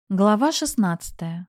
Глава 16.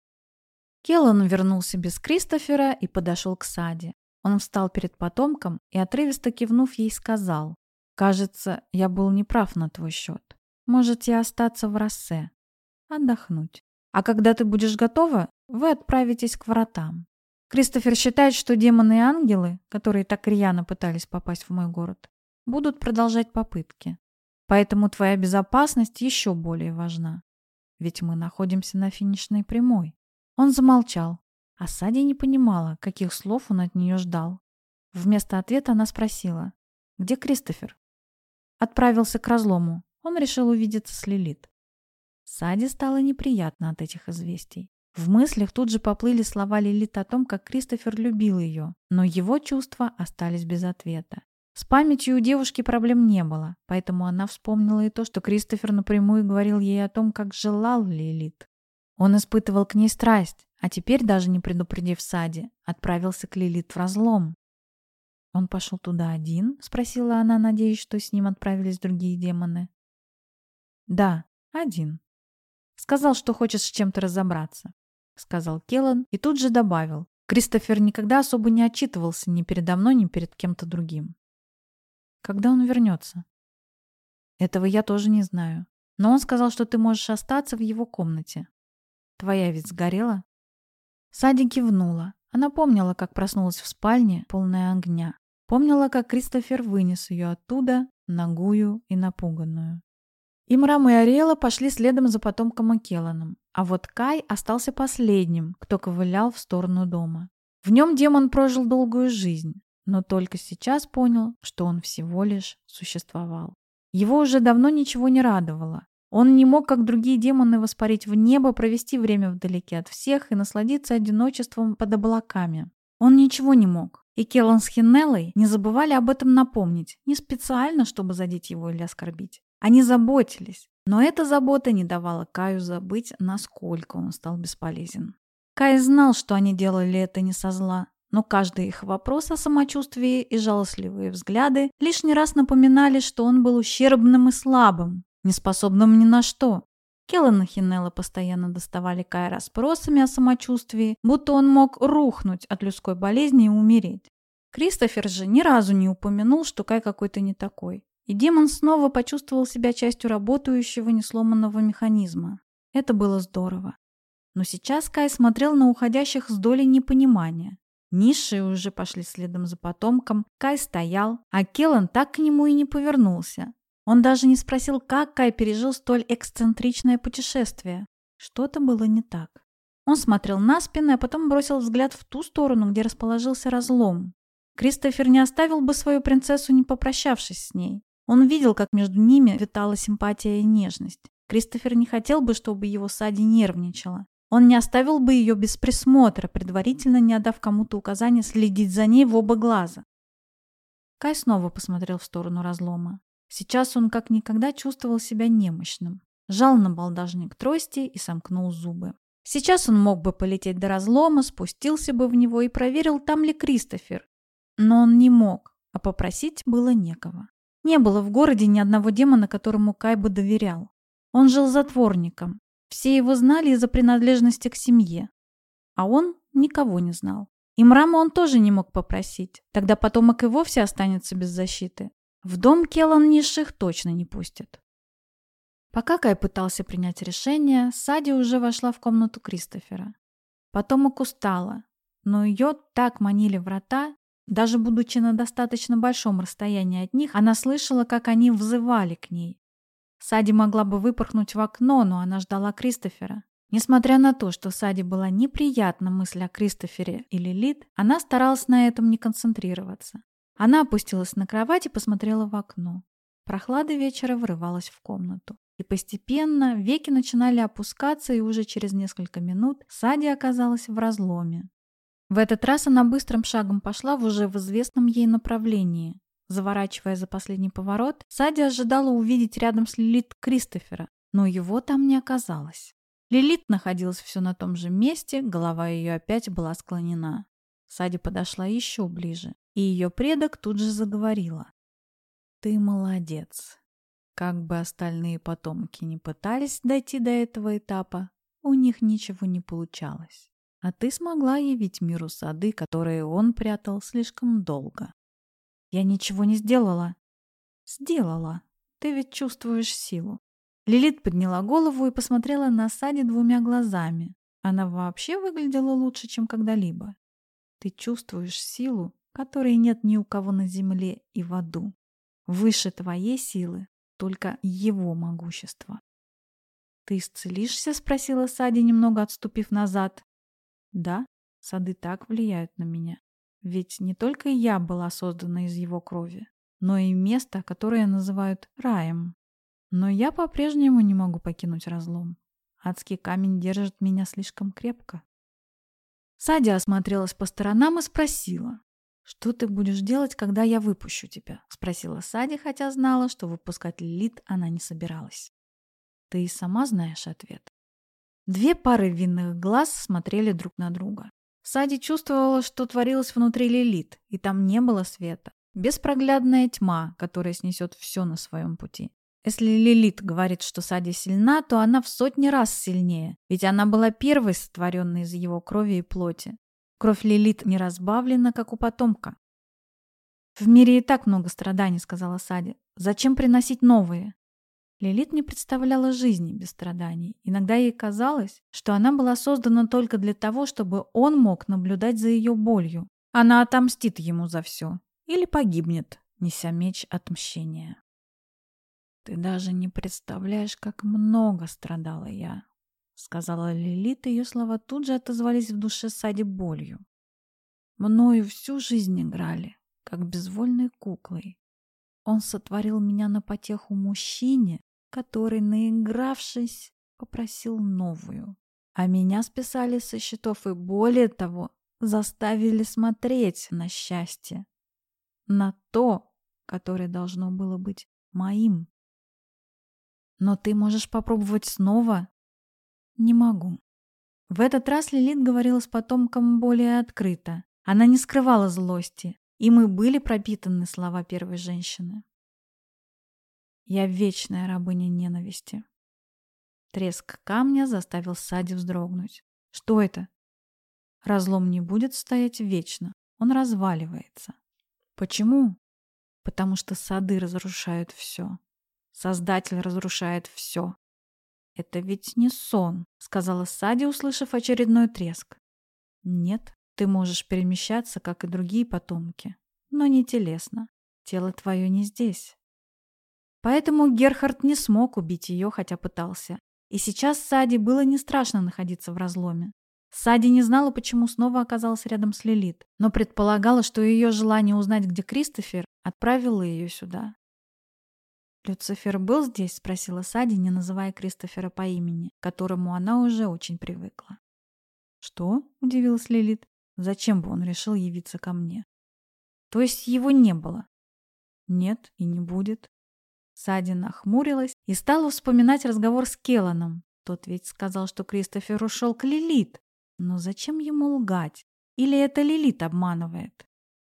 Келлан вернулся без Кристофера и подошел к Саде. Он встал перед потомком и, отрывисто кивнув ей, сказал: «Кажется, я был неправ на твой счет. Можете остаться в Россе, отдохнуть. А когда ты будешь готова, вы отправитесь к вратам. Кристофер считает, что демоны и ангелы, которые так рьяно пытались попасть в мой город, будут продолжать попытки. Поэтому твоя безопасность еще более важна. Ведь мы находимся на финишной прямой». Он замолчал, а Сади не понимала, каких слов он от нее ждал. Вместо ответа она спросила: «Где Кристофер?» «Отправился к разлому. Он решил увидеться с Лилит». Сади стало неприятно от этих известий. В мыслях тут же поплыли слова Лилит о том, как Кристофер любил ее, но его чувства остались без ответа. С памятью у девушки проблем не было, поэтому она вспомнила и то, что Кристофер напрямую говорил ей о том, как желал Лилит. Он испытывал к ней страсть, а теперь, даже не предупредив Сади, отправился к Лилит в разлом. «Он пошел туда один?» — спросила она, надеясь, что с ним отправились другие демоны. «Да, один. Сказал, что хочет с чем-то разобраться», — сказал Келлан и тут же добавил: «Кристофер никогда особо не отчитывался ни передо мной, ни перед кем-то другим». «Когда он вернется?» «Этого я тоже не знаю. Но он сказал, что ты можешь остаться в его комнате. Твоя ведь сгорела?» Сади кивнула. Она помнила, как проснулась в спальне, полная огня. Помнила, как Кристофер вынес ее оттуда, нагую и напуганную. Имрам и Ариэла пошли следом за потомком Келланом, а вот Кай остался последним, кто ковылял в сторону дома. В нем демон прожил долгую жизнь, но только сейчас понял, что он всего лишь существовал. Его уже давно ничего не радовало. Он не мог, как другие демоны, воспарить в небо, провести время вдалеке от всех и насладиться одиночеством под облаками. Он ничего не мог. И Келлан с Хиннеллой не забывали об этом напомнить, не специально, чтобы задеть его или оскорбить. Они заботились, но эта забота не давала Каю забыть, насколько он стал бесполезен. Кай знал, что они делали это не со зла, но каждый их вопрос о самочувствии и жалостливые взгляды лишний раз напоминали, что он был ущербным и слабым, неспособным ни на что. Келлан и Хиннелла постоянно доставали Кая расспросами о самочувствии, будто он мог рухнуть от людской болезни и умереть. Кристофер же ни разу не упомянул, что Кай какой-то не такой. И демон снова почувствовал себя частью работающего несломанного механизма. Это было здорово. Но сейчас Кай смотрел на уходящих с долей непонимания. Низшие уже пошли следом за потомком, Кай стоял, а Келлан так к нему и не повернулся. Он даже не спросил, как Кай пережил столь эксцентричное путешествие. Что-то было не так. Он смотрел на спины, а потом бросил взгляд в ту сторону, где расположился разлом. Кристофер не оставил бы свою принцессу, не попрощавшись с ней. Он видел, как между ними витала симпатия и нежность. Кристофер не хотел бы, чтобы его Сади нервничала. Он не оставил бы ее без присмотра, предварительно не отдав кому-то указание следить за ней в оба глаза. Кай снова посмотрел в сторону разлома. Сейчас он как никогда чувствовал себя немощным. Жал на балдажник трости и сомкнул зубы. Сейчас он мог бы полететь до разлома, спустился бы в него и проверил, там ли Кристофер. Но он не мог, а попросить было некого. Не было в городе ни одного демона, которому Кай бы доверял. Он жил затворником. Все его знали из-за принадлежности к семье. А он никого не знал. Имрама он тоже не мог попросить. Тогда потомок и вовсе останется без защиты. В дом Келлан низших точно не пустит. Пока Кай пытался принять решение, Сади уже вошла в комнату Кристофера. Потомок устала, но ее так манили врата. Даже будучи на достаточно большом расстоянии от них, она слышала, как они взывали к ней. Сади могла бы выпорхнуть в окно, но она ждала Кристофера. Несмотря на то, что Сади была неприятна мысль о Кристофере и Лилит, она старалась на этом не концентрироваться. Она опустилась на кровать и посмотрела в окно. Прохлада вечера врывалась в комнату. И постепенно веки начинали опускаться, и уже через несколько минут Сади оказалась в разломе. В этот раз она быстрым шагом пошла в уже известном ей направлении. Заворачивая за последний поворот, Сади ожидала увидеть рядом с Лилит Кристофера, но его там не оказалось. Лилит находилась все на том же месте, голова ее опять была склонена. Сади подошла еще ближе, и ее предок тут же заговорила. «Ты молодец. Как бы остальные потомки не пытались дойти до этого этапа, у них ничего не получалось. А ты смогла явить миру сады, которые он прятал слишком долго. Я ничего не сделала. Сделала. Ты ведь чувствуешь силу. Лилит подняла голову и посмотрела на Сади двумя глазами. Она вообще выглядела лучше, чем когда-либо. Ты чувствуешь силу, которой нет ни у кого на земле и в аду. Выше твоей силы только его могущество. «Ты исцелишься?» — спросила Сади, немного отступив назад. «Да, сады так влияют на меня. Ведь не только я была создана из его крови, но и место, которое называют раем. Но я по-прежнему не могу покинуть разлом. Адский камень держит меня слишком крепко». Сади осмотрелась по сторонам и спросила: «Что ты будешь делать, когда я выпущу тебя?» — спросила Сади, хотя знала, что выпускать Лилит она не собиралась. «Ты и сама знаешь ответ». Две пары винных глаз смотрели друг на друга. Сади чувствовала, что творилось внутри Лилит, и там не было света. Беспроглядная тьма, которая снесет все на своем пути. Если Лилит говорит, что Сади сильна, то она в сотни раз сильнее, ведь она была первой сотворенной из его крови и плоти. Кровь Лилит не разбавлена, как у потомка. «В мире и так много страданий», — сказала Сади. «Зачем приносить новые?» Лилит не представляла жизни без страданий. Иногда ей казалось, что она была создана только для того, чтобы он мог наблюдать за ее болью. Она отомстит ему за все. Или погибнет, неся меч отмщения. «Ты даже не представляешь, как много страдала я», — сказала Лилит, и ее слова тут же отозвались в душе Сади болью. «Мною всю жизнь играли, как безвольной куклой. Он сотворил меня на потеху мужчине, который, наигравшись, попросил новую. А меня списали со счетов и, более того, заставили смотреть на счастье. На то, которое должно было быть моим. Но ты можешь попробовать снова?» «Не могу». В этот раз Лилит говорила с потомком более открыто. Она не скрывала злости. Им и были пропитаны слова первой женщины. «Я вечная рабыня ненависти». Треск камня заставил Сади вздрогнуть. «Что это?» «Разлом не будет стоять вечно. Он разваливается». «Почему?» «Потому что сады разрушают все. Создатель разрушает все». «Это ведь не сон», — сказала Сади, услышав очередной треск. «Нет, ты можешь перемещаться, как и другие потомки, но не телесно. Тело твое не здесь». Поэтому Герхард не смог убить ее, хотя пытался. И сейчас Сади было не страшно находиться в разломе. Сади не знала, почему снова оказалась рядом с Лилит, но предполагала, что ее желание узнать, где Кристофер, отправило ее сюда. «Люцифер был здесь?» — спросила Сади, не называя Кристофера по имени, к которому она уже очень привыкла. «Что?» — удивилась Лилит. «Зачем бы он решил явиться ко мне?» «То есть его не было?» «Нет, и не будет». Сади нахмурилась и стала вспоминать разговор с Келланом. Тот ведь сказал, что Кристофер ушел к Лилит. Но зачем ему лгать? Или это Лилит обманывает?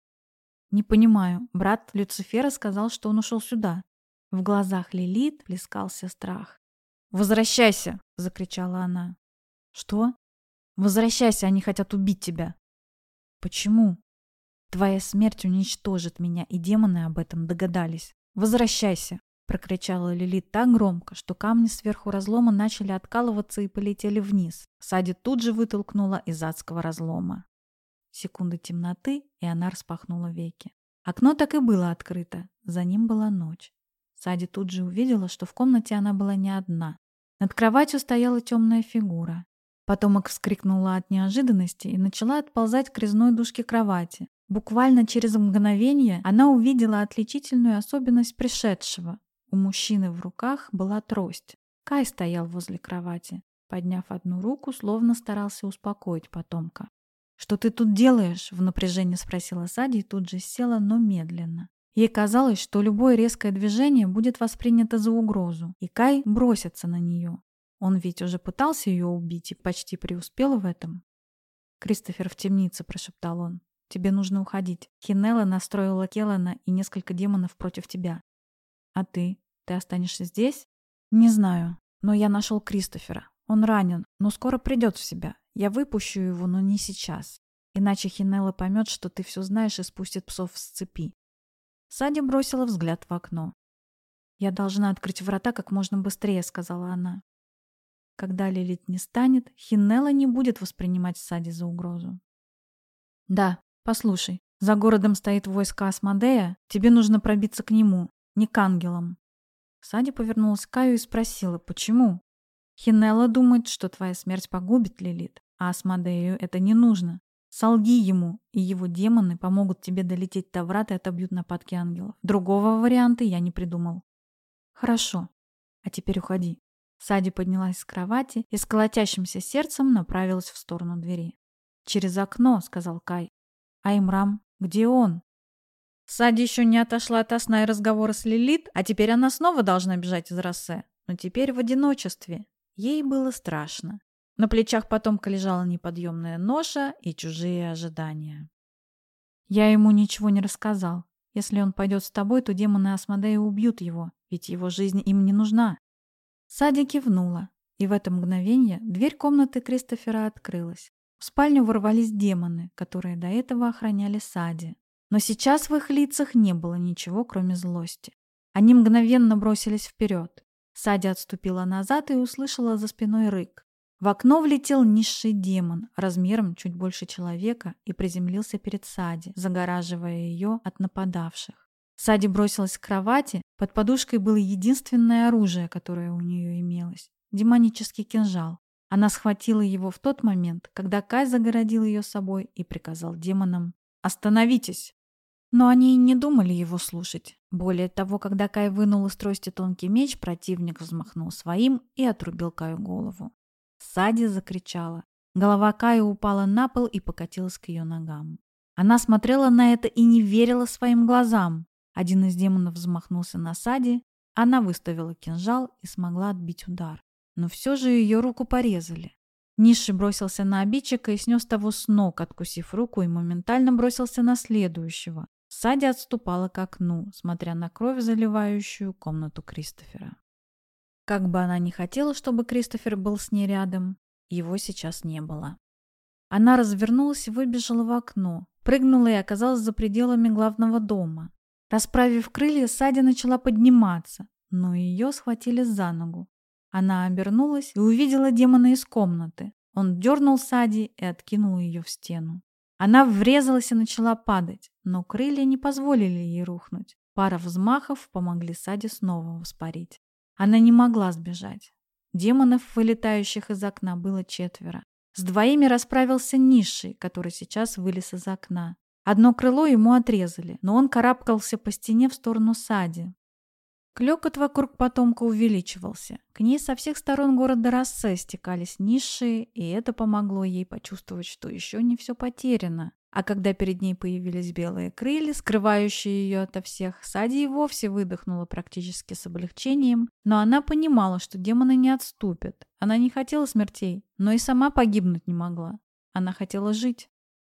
«Не понимаю. Брат Люцифера сказал, что он ушел сюда». В глазах Лилит плескался страх. «Возвращайся!» — закричала она. «Что?» «Возвращайся, они хотят убить тебя». «Почему?» «Твоя смерть уничтожит меня, и демоны об этом догадались. Возвращайся!» — прокричала Лилит так громко, что камни сверху разлома начали откалываться и полетели вниз. Сади тут же вытолкнула из адского разлома. Секунды темноты, и она распахнула веки. Окно так и было открыто. За ним была ночь. Сади тут же увидела, что в комнате она была не одна. Над кроватью стояла темная фигура. Потомок вскрикнула от неожиданности и начала отползать к резной дужке кровати. Буквально через мгновение она увидела отличительную особенность пришедшего. У мужчины в руках была трость. Кай стоял возле кровати, подняв одну руку, словно старался успокоить потомка. «Что ты тут делаешь?» — в напряжении спросила Сади и тут же села, но медленно. Ей казалось, что любое резкое движение будет воспринято за угрозу, и Кай бросится на нее. Он ведь уже пытался ее убить и почти преуспел в этом. «Кристофер в темнице», — прошептал он. «Тебе нужно уходить. Хинелла настроила Келлана и несколько демонов против тебя». «А ты? Ты останешься здесь? Не знаю, но я нашел Кристофера. Он ранен, но скоро придет в себя. Я выпущу его, но не сейчас. Иначе Хинелла поймет, что ты все знаешь и спустит псов с цепи. Сади бросила взгляд в окно. «Я должна открыть врата как можно быстрее», — сказала она. Когда Лилит не станет, Хинелла не будет воспринимать Сади за угрозу. «Да, послушай, за городом стоит войско Асмодея, тебе нужно пробиться к нему, не к ангелам». Сади повернулась к Каю и спросила, почему? «Хинелла думает, что твоя смерть погубит Лилит, а Асмодею это не нужно. Солги ему, и его демоны помогут тебе долететь до врат и отобьют нападки ангелов. Другого варианта я не придумал». «Хорошо. А теперь уходи». Сади поднялась с кровати и с колотящимся сердцем направилась в сторону двери. «Через окно», — сказал Кай. «А Имрам? Где он?» Сади еще не отошла от сна и разговора с Лилит, а теперь она снова должна бежать из Россе. Но теперь в одиночестве. Ей было страшно. На плечах потомка лежала неподъемная ноша и чужие ожидания. «Я ему ничего не рассказал. Если он пойдет с тобой, то демоны Асмодея убьют его, ведь его жизнь им не нужна». Сади кивнула, и в это мгновение дверь комнаты Кристофера открылась. В спальню ворвались демоны, которые до этого охраняли Сади. Но сейчас в их лицах не было ничего, кроме злости. Они мгновенно бросились вперед. Сади отступила назад и услышала за спиной рык. В окно влетел низший демон, размером чуть больше человека, и приземлился перед Сади, загораживая ее от нападавших. Сади бросилась к кровати, под подушкой было единственное оружие, которое у нее имелось – демонический кинжал. Она схватила его в тот момент, когда Кай загородил ее собой и приказал демонам «Остановитесь!». Но они и не думали его слушать. Более того, когда Кай вынул из трости тонкий меч, противник взмахнул своим и отрубил Каю голову. Сади закричала. Голова Кая упала на пол и покатилась к ее ногам. Она смотрела на это и не верила своим глазам. Один из демонов взмахнулся на Сади, она выставила кинжал и смогла отбить удар. Но все же ее руку порезали. Низший бросился на обидчика и снес того с ног, откусив руку, и моментально бросился на следующего. Сади отступала к окну, смотря на кровь, заливающую комнату Кристофера. Как бы она ни хотела, чтобы Кристофер был с ней рядом, его сейчас не было. Она развернулась и выбежала в окно, прыгнула и оказалась за пределами главного дома. Расправив крылья, Сади начала подниматься, но ее схватили за ногу. Она обернулась и увидела демона из комнаты. Он дернул Сади и откинул ее в стену. Она врезалась и начала падать, но крылья не позволили ей рухнуть. Пара взмахов помогли Сади снова воспарить. Она не могла сбежать. Демонов, вылетающих из окна, было 4. С 2 расправился низший, который сейчас вылез из окна. Одно крыло ему отрезали, но он карабкался по стене в сторону Сади. Клёкот вокруг потомка увеличивался. К ней со всех сторон города Россе стекались низшие, и это помогло ей почувствовать, что еще не все потеряно. А когда перед ней появились белые крылья, скрывающие ее ото всех, Сади и вовсе выдохнула практически с облегчением, но она понимала, что демоны не отступят. Она не хотела смертей, но и сама погибнуть не могла. Она хотела жить.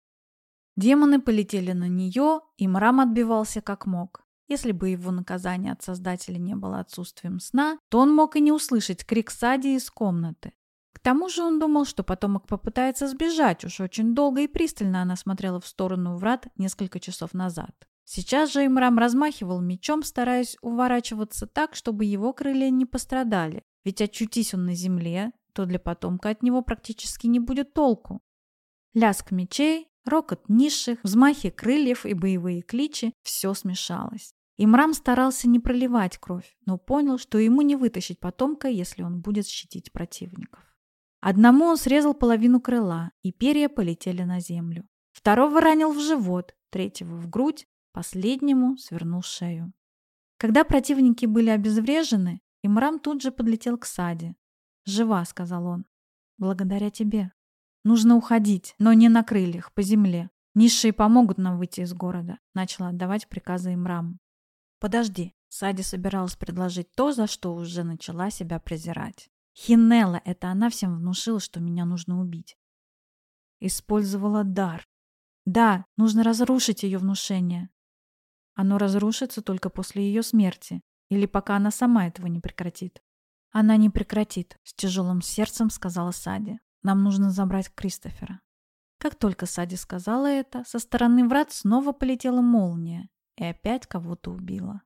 Демоны полетели на нее, и Мрам отбивался как мог. Если бы его наказание от Создателя не было отсутствием сна, то он мог и не услышать крик Сади из комнаты. К тому же он думал, что потомок попытается сбежать, уж очень долго и пристально она смотрела в сторону врат несколько часов назад. Сейчас же Имрам размахивал мечом, стараясь уворачиваться так, чтобы его крылья не пострадали, ведь очутись он на земле, то для потомка от него практически не будет толку. Лязг мечей, рокот низших, взмахи крыльев и боевые кличи – все смешалось. Имрам старался не проливать кровь, но понял, что ему не вытащить потомка, если он будет щадить противников. Одному он срезал половину крыла, и перья полетели на землю. Второго ранил в живот, третьего в грудь, последнему свернул шею. Когда противники были обезврежены, Имрам тут же подлетел к Сади. «Жива», — сказал он. «Благодаря тебе. Нужно уходить, но не на крыльях, по земле. Низшие помогут нам выйти из города», — начал отдавать приказы Имрам. «Подожди». Сади собиралась предложить то, за что уже начала себя презирать. Хинелла, это она всем внушила, что меня нужно убить. Использовала дар. Да, нужно разрушить ее внушение. Оно разрушится только после ее смерти. Или пока она сама этого не прекратит? Она не прекратит, с тяжелым сердцем сказала Сади. Нам нужно забрать Кристофера. Как только Сади сказала это, со стороны врат снова полетела молния и опять кого-то убила.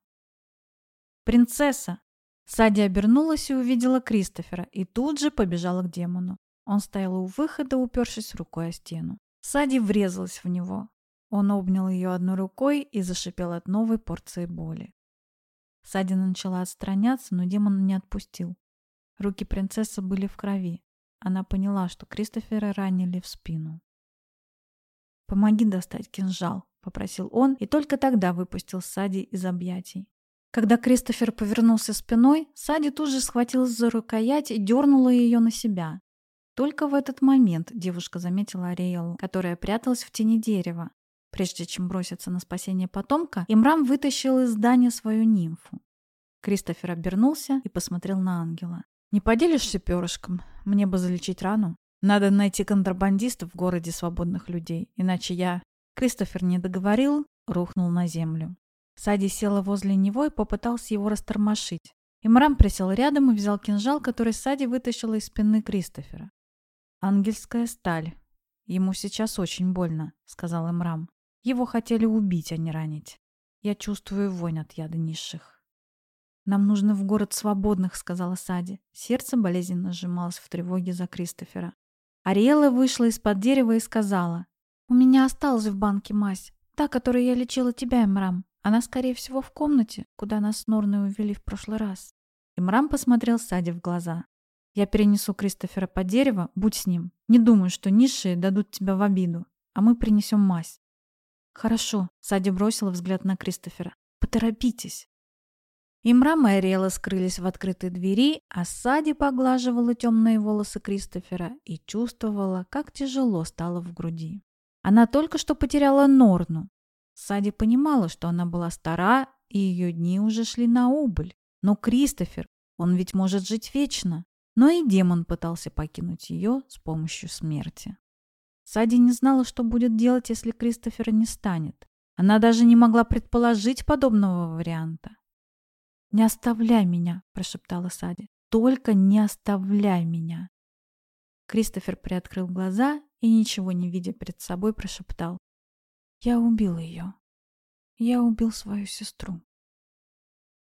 «Принцесса!» Сади обернулась и увидела Кристофера, и тут же побежала к демону. Он стоял у выхода, упершись рукой о стену. Сади врезалась в него. Он обнял ее одной рукой и зашипел от новой порции боли. Сади начала отстраняться, но демон не отпустил. Руки принцессы были в крови. Она поняла, что Кристофера ранили в спину. «Помоги достать кинжал», — попросил он, и только тогда выпустил Сади из объятий. Когда Кристофер повернулся спиной, Сади тут же схватилась за рукоять и дернула ее на себя. Только в этот момент девушка заметила Ариэлу, которая пряталась в тени дерева. Прежде чем броситься на спасение потомка, Имрам вытащил из здания свою нимфу. Кристофер обернулся и посмотрел на ангела. «Не поделишься перышком? Мне бы залечить рану. Надо найти контрабандистов в городе свободных людей, иначе я...» Кристофер не договорил, рухнул на землю. Сади села возле него и попытался его растормошить. Имрам присел рядом и взял кинжал, который Сади вытащила из спины Кристофера. «Ангельская сталь. Ему сейчас очень больно», — сказал Имрам. «Его хотели убить, а не ранить. Я чувствую вонь от яда низших». «Нам нужно в город свободных», — сказала Сади. Сердце болезненно сжималось в тревоге за Кристофера. Ариэла вышла из-под дерева и сказала: «У меня осталась в банке мазь, та, которой я лечила тебя, Имрам. Она, скорее всего, в комнате, куда нас с Норной увели в прошлый раз». Имрам посмотрел Сади в глаза. «Я перенесу Кристофера под дерево, будь с ним. Не думаю, что низшие дадут тебя в обиду, а мы принесем мазь». «Хорошо», — Сади бросила взгляд на Кристофера. «Поторопитесь». Имрам и Ариэла скрылись в открытой двери, а Сади поглаживала темные волосы Кристофера и чувствовала, как тяжело стало в груди. Она только что потеряла Норну. Сади понимала, что она была стара, и ее дни уже шли на убыль. Но Кристофер, он ведь может жить вечно. Но и демон пытался покинуть ее с помощью смерти. Сади не знала, что будет делать, если Кристофера не станет. Она даже не могла предположить подобного варианта. «Не оставляй меня», – прошептала Сади. «Только не оставляй меня». Кристофер приоткрыл глаза и, ничего не видя перед собой, прошептал: «Я убил ее. Я убил свою сестру».